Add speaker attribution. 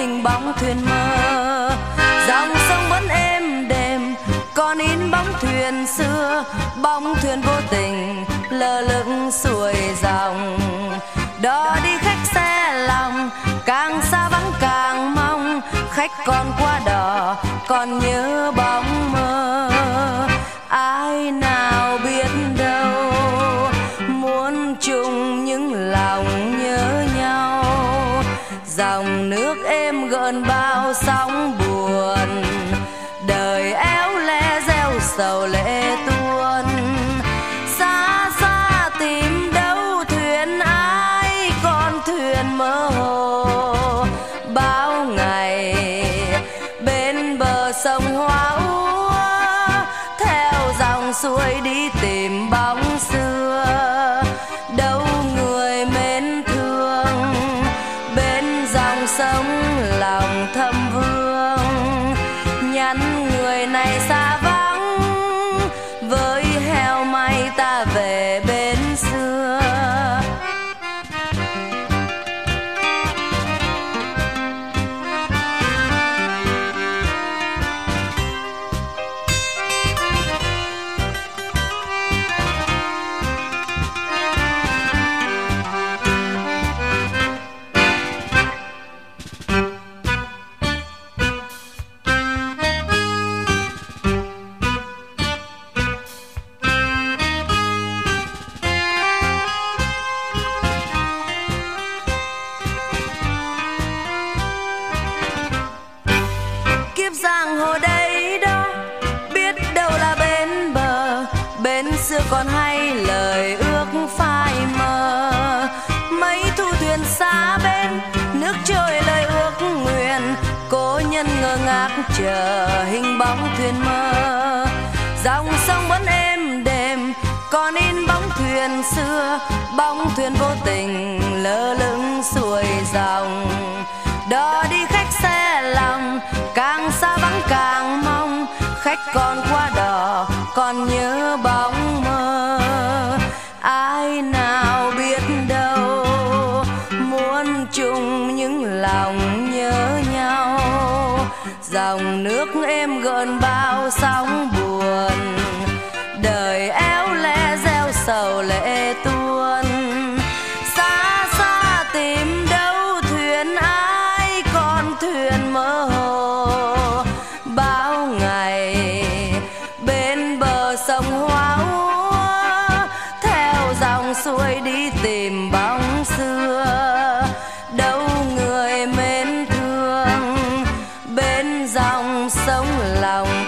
Speaker 1: hình bóng thuyền mơ. Dòng sông vẫn êm đềm còn in bóng thuyền xưa, bóng thuyền vô tình lơ lửng xuôi dòng. Đó đi khách xe lòng, càng xa vắng càng mong, khách còn qua đò còn nhớ bóng mơ. Ai nào biết đâu muốn chung những lòng nhớ nhau, dòng nước êm gợn bao sóng buồn, đời éo le gieo sầu lệ tuôn. Xa xa tìm đâu thuyền ai, con thuyền mơ hồ bao ngày bên bờ sông hoa úa, theo dòng suối đi tìm bóng xưa. Đâu người mến thương bên dòng sông lòng thầm vương, nhắn người này xa vắng với heo may ta về bên xưa. Giang hồ đây đó biết đâu là bên bờ, bên xưa còn hay lời ước phai mờ. Mấy thu thuyền xa bên nước trôi lời ước nguyện, cố nhân ngơ ngác chờ hình bóng thuyền mơ. Dòng sông vẫn êm đềm còn in bóng thuyền xưa, bóng thuyền vô tình lơ lửng xuôi dòng. Đó đi khách xe lòng, càng xa vắng càng mong, khách còn qua đò còn nhớ bóng mơ. Ai nào biết đâu muốn chung những lòng nhớ nhau, dòng nước êm gợn bao sóng buồn, đời éo le gieo sầu lệ tuôn. Xa xa tìm đâu thuyền ai, con thuyền mơ hồ bao ngày bên bờ sông hoa úa, theo dòng suối đi tìm bóng xưa. Đâu người mến thương bên dòng sông lòng